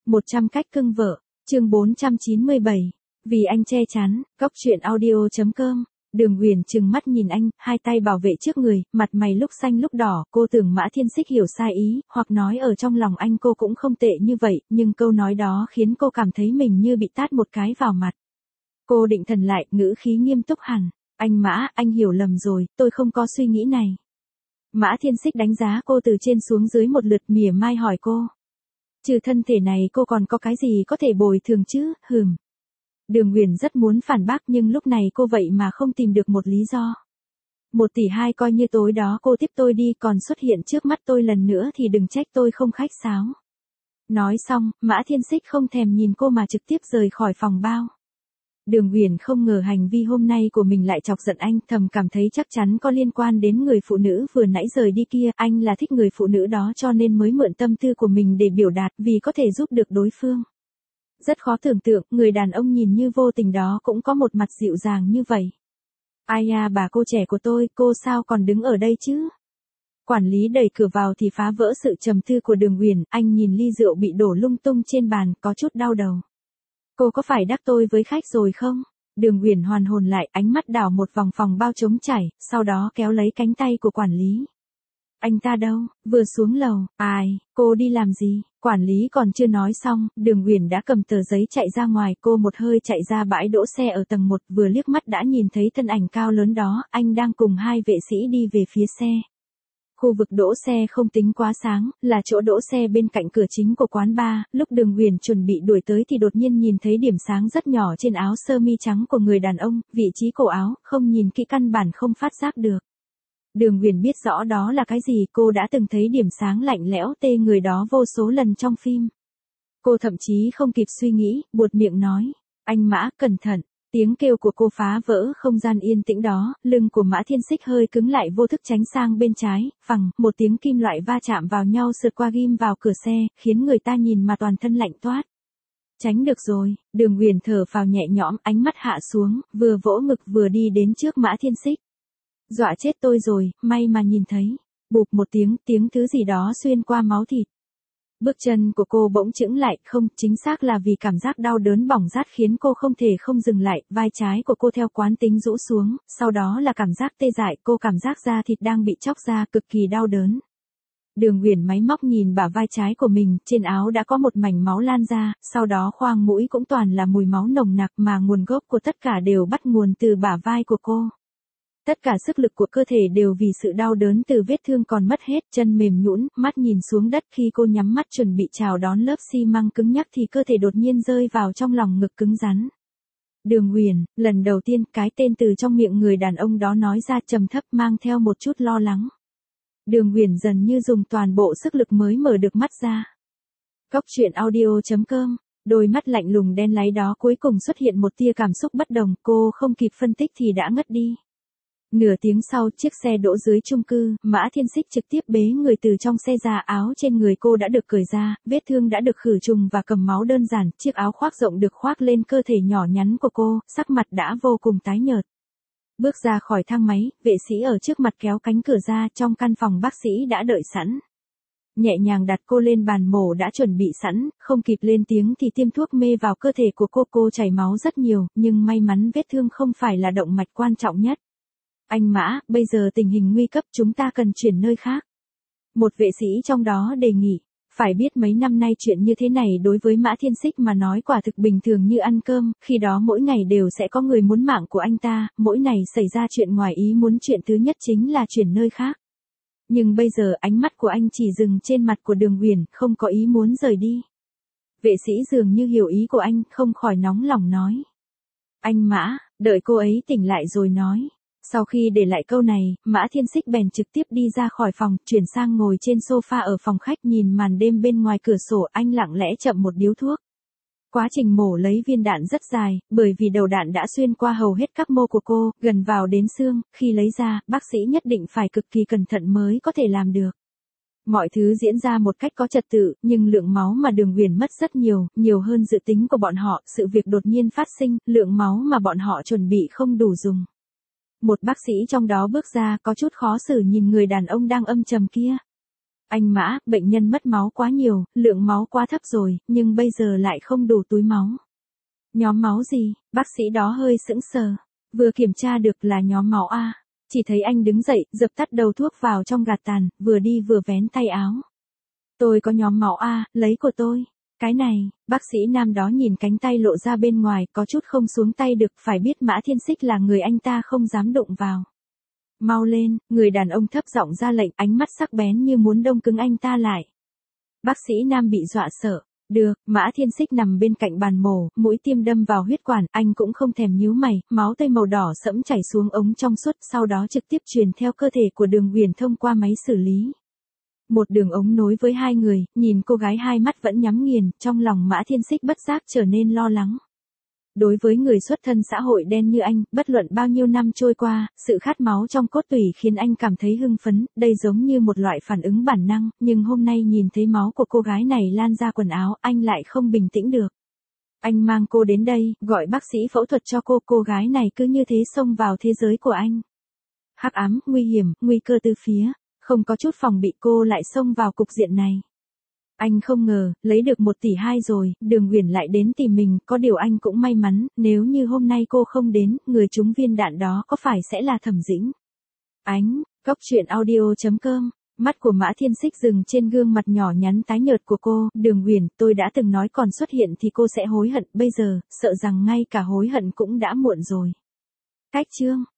100 cách cưng vợ, chương 497. Vì anh che chắn, góc truyện audio.com. Đường Huyền trừng mắt nhìn anh, hai tay bảo vệ trước người, mặt mày lúc xanh lúc đỏ, cô tưởng Mã Thiên Xích hiểu sai ý, hoặc nói ở trong lòng anh cô cũng không tệ như vậy, nhưng câu nói đó khiến cô cảm thấy mình như bị tát một cái vào mặt. Cô định thần lại, ngữ khí nghiêm túc hẳn. Anh Mã, anh hiểu lầm rồi, tôi không có suy nghĩ này. Mã Thiên Xích đánh giá cô từ trên xuống dưới một lượt, mỉa mai hỏi cô. Trừ thân thể này cô còn có cái gì có thể bồi thường chứ, Đường Huyền rất muốn phản bác nhưng lúc này cô vậy mà không tìm được một lý do. 1 tỷ 2 coi như tối đó cô tiếp tôi đi, còn xuất hiện trước mắt tôi lần nữa thì đừng trách tôi không khách sáo. Nói xong, Mã Thiên Xích không thèm nhìn cô mà trực tiếp rời khỏi phòng bao. Đường Huyền không ngờ hành vi hôm nay của mình lại chọc giận anh, thầm cảm thấy chắc chắn có liên quan đến người phụ nữ vừa nãy rời đi kia, anh là thích người phụ nữ đó cho nên mới mượn tâm tư của mình để biểu đạt vì có thể giúp được đối phương. Rất khó tưởng tượng, người đàn ông nhìn như vô tình đó cũng có một mặt dịu dàng như vậy. Ai à, bà cô trẻ của tôi, cô sao còn đứng ở đây chứ? Quản lý đẩy cửa vào thì phá vỡ sự trầm tư của Đường Huyền, anh nhìn ly rượu bị đổ lung tung trên bàn, có chút đau đầu. Cô có phải đắc tội với khách rồi không? Đường Huyền hoàn hồn lại, ánh mắt đảo một vòng phòng bao trống trải, sau đó kéo lấy cánh tay của quản lý. Anh ta đâu? Vừa xuống lầu. Ai? Cô đi làm gì? Quản lý còn chưa nói xong, Đường Huyền đã cầm tờ giấy chạy ra ngoài, cô một hơi chạy ra bãi đỗ xe ở tầng 1, vừa liếc mắt đã nhìn thấy thân ảnh cao lớn đó, anh đang cùng 2 vệ sĩ đi về phía xe. Khu vực đỗ xe không tính quá sáng, là chỗ đỗ xe bên cạnh cửa chính của quán bar, lúc Đường Huyền chuẩn bị đuổi tới thì đột nhiên nhìn thấy điểm sáng rất nhỏ trên áo sơ mi trắng của người đàn ông, vị trí cổ áo, không nhìn kỹ căn bản không phát giác được. Đường Huyền biết rõ đó là cái gì, cô đã từng thấy điểm sáng lạnh lẽo tê người đó vô số lần trong phim. Cô thậm chí không kịp suy nghĩ, buột miệng nói, anh Mã, cẩn thận. Tiếng kêu của cô phá vỡ không gian yên tĩnh đó, lưng của Mã Thiên Xích hơi cứng lại, vô thức tránh sang bên trái, phằng, một tiếng kim loại va chạm vào nhau sượt qua ghim vào cửa xe, khiến người ta nhìn mà toàn thân lạnh toát. Tránh được rồi, Đường Huyền thở phào nhẹ nhõm, ánh mắt hạ xuống, vừa vỗ ngực vừa đi đến trước Mã Thiên Xích. Dọa chết tôi rồi, may mà nhìn thấy. Bụp một tiếng thứ gì đó xuyên qua máu thịt. Bước chân của cô bỗng chững lại, không, chính xác là vì cảm giác đau đớn bỏng rát khiến cô không thể không dừng lại, vai trái của cô theo quán tính rũ xuống, sau đó là cảm giác tê dại, cô cảm giác da thịt đang bị chóc ra, cực kỳ đau đớn. Đường Huyền máy móc nhìn bả vai trái của mình, trên áo đã có một mảnh máu lan ra, sau đó khoang mũi cũng toàn là mùi máu nồng nặc mà nguồn gốc của tất cả đều bắt nguồn từ bả vai của cô. Tất cả sức lực của cơ thể đều vì sự đau đớn từ vết thương còn mất hết, chân mềm nhũn, mắt nhìn xuống đất, khi cô nhắm mắt chuẩn bị chào đón lớp xi măng cứng nhắc thì cơ thể đột nhiên rơi vào trong lòng ngực cứng rắn. Đường Huyền, lần đầu tiên cái tên từ trong miệng người đàn ông đó nói ra trầm thấp mang theo một chút lo lắng. Đường Huyền dần như dùng toàn bộ sức lực mới mở được mắt ra. Góc truyện audio.com. Đôi mắt lạnh lùng đen láy đó cuối cùng xuất hiện một tia cảm xúc bất đồng, cô không kịp phân tích thì đã ngất đi. Nửa tiếng sau, chiếc xe đỗ dưới chung cư, Mã Thiên Xích trực tiếp bế người từ trong xe ra, áo trên người cô đã được cởi ra, vết thương đã được khử trùng và cầm máu đơn giản, chiếc áo khoác rộng được khoác lên cơ thể nhỏ nhắn của cô, sắc mặt đã vô cùng tái nhợt. Bước ra khỏi thang máy, vệ sĩ ở trước mặt kéo cánh cửa ra, trong căn phòng bác sĩ đã đợi sẵn. Nhẹ nhàng đặt cô lên bàn mổ đã chuẩn bị sẵn, không kịp lên tiếng thì tiêm thuốc mê vào cơ thể của cô chảy máu rất nhiều, nhưng may mắn vết thương không phải là động mạch quan trọng nhất. Anh Mã, bây giờ tình hình nguy cấp, chúng ta cần chuyển nơi khác. Một vệ sĩ trong đó đề nghị, phải biết mấy năm nay chuyện như thế này đối với Mã Thiên Xích mà nói quả thực bình thường như ăn cơm, khi đó mỗi ngày đều sẽ có người muốn mạng của anh ta, mỗi ngày xảy ra chuyện ngoài ý muốn, chuyện thứ nhất chính là chuyển nơi khác. Nhưng bây giờ ánh mắt của anh chỉ dừng trên mặt của Đường Huyền, không có ý muốn rời đi. Vệ sĩ dường như hiểu ý của anh, không khỏi nóng lòng nói. Anh Mã, đợi cô ấy tỉnh lại rồi nói. Sau khi để lại câu này, Mã Thiên Xích bèn trực tiếp đi ra khỏi phòng, chuyển sang ngồi trên sofa ở phòng khách, nhìn màn đêm bên ngoài cửa sổ, anh lặng lẽ chậm một điếu thuốc. Quá trình mổ lấy viên đạn rất dài, bởi vì đầu đạn đã xuyên qua hầu hết các mô của cô, gần vào đến xương, khi lấy ra, bác sĩ nhất định phải cực kỳ cẩn thận mới có thể làm được. Mọi thứ diễn ra một cách có trật tự, nhưng lượng máu mà Đường Huyền mất rất nhiều, nhiều hơn dự tính của bọn họ, sự việc đột nhiên phát sinh, lượng máu mà bọn họ chuẩn bị không đủ dùng. Một bác sĩ trong đó bước ra, có chút khó xử nhìn người đàn ông đang âm trầm kia. Anh Mã, bệnh nhân mất máu quá nhiều, lượng máu quá thấp rồi, nhưng bây giờ lại không đủ túi máu. Nhóm máu gì? Bác sĩ đó hơi sững sờ. Vừa kiểm tra được là nhóm máu A. Chỉ thấy anh đứng dậy, dập tắt đầu thuốc vào trong gạt tàn, vừa đi vừa vén tay áo. Tôi có nhóm máu A, lấy của tôi. Cái này, bác sĩ nam đó nhìn cánh tay lộ ra bên ngoài, có chút không xuống tay được, phải biết Mã Thiên Xích là người anh ta không dám đụng vào. Mau lên, người đàn ông thấp giọng ra lệnh, ánh mắt sắc bén như muốn đông cứng anh ta lại. Bác sĩ nam bị dọa sợ. Được, Mã Thiên Xích nằm bên cạnh bàn mổ, mũi tiêm đâm vào huyết quản, anh cũng không thèm nhíu mày, máu tươi màu đỏ sẫm chảy xuống ống trong suốt, sau đó trực tiếp truyền theo cơ thể của Đường Uyển thông qua máy xử lý. Một đường ống nối với hai người, nhìn cô gái hai mắt vẫn nhắm nghiền, trong lòng Mã Thiên Xích bất giác trở nên lo lắng. Đối với người xuất thân xã hội đen như anh, bất luận bao nhiêu năm trôi qua, sự khát máu trong cốt tủy khiến anh cảm thấy hưng phấn, đây giống như một loại phản ứng bản năng, nhưng hôm nay nhìn thấy máu của cô gái này lan ra quần áo, anh lại không bình tĩnh được. Anh mang cô đến đây, gọi bác sĩ phẫu thuật cho cô gái này cứ như thế xông vào thế giới của anh. Hắc ám, nguy hiểm, nguy cơ từ phía, không có chút phòng bị cô lại xông vào cục diện này. Anh không ngờ, lấy được 1 tỷ 2 rồi, Đường Uyển lại đến tìm mình, có điều anh cũng may mắn, nếu như hôm nay cô không đến, người trúng viên đạn đó có phải sẽ là Thẩm Dĩnh. Cóc truyện audio.com, mắt của Mã Thiên Xích dừng trên gương mặt nhỏ nhắn tái nhợt của cô, Đường Uyển, tôi đã từng nói còn xuất hiện thì cô sẽ hối hận, bây giờ, sợ rằng ngay cả hối hận cũng đã muộn rồi. Cách chương